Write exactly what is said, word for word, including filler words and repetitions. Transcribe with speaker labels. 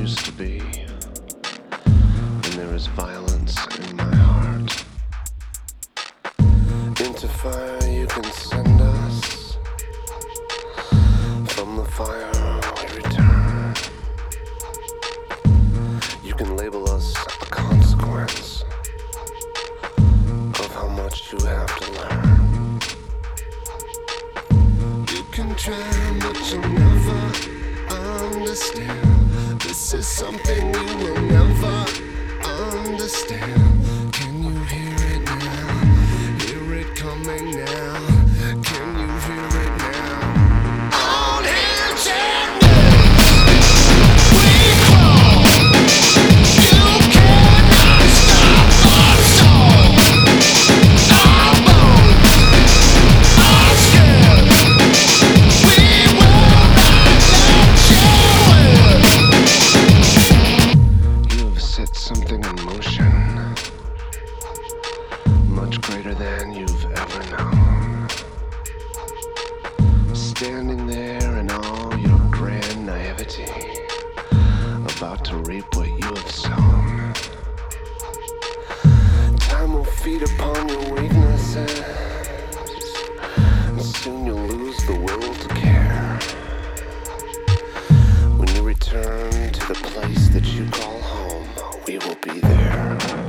Speaker 1: used to be, and there is violence in my heart. Into fire you can send us, from the fire we return. You can label us a consequence of how much you have to learn. You can try, but you'll never understand. This is something you will never understand. Can you hear it now? Hear it coming now. Can you hear it now? On hands and knees we crawl. You cannot stop our soul. Our bones are scared. We will not let you in. You have set something in motion much greater than you've ever known. Standing there in all your grand naivety, about to reap what you have sown. Time will feed upon your weaknesses, and soon you'll lose the will to care. When you return to the place that you call home, we will be there.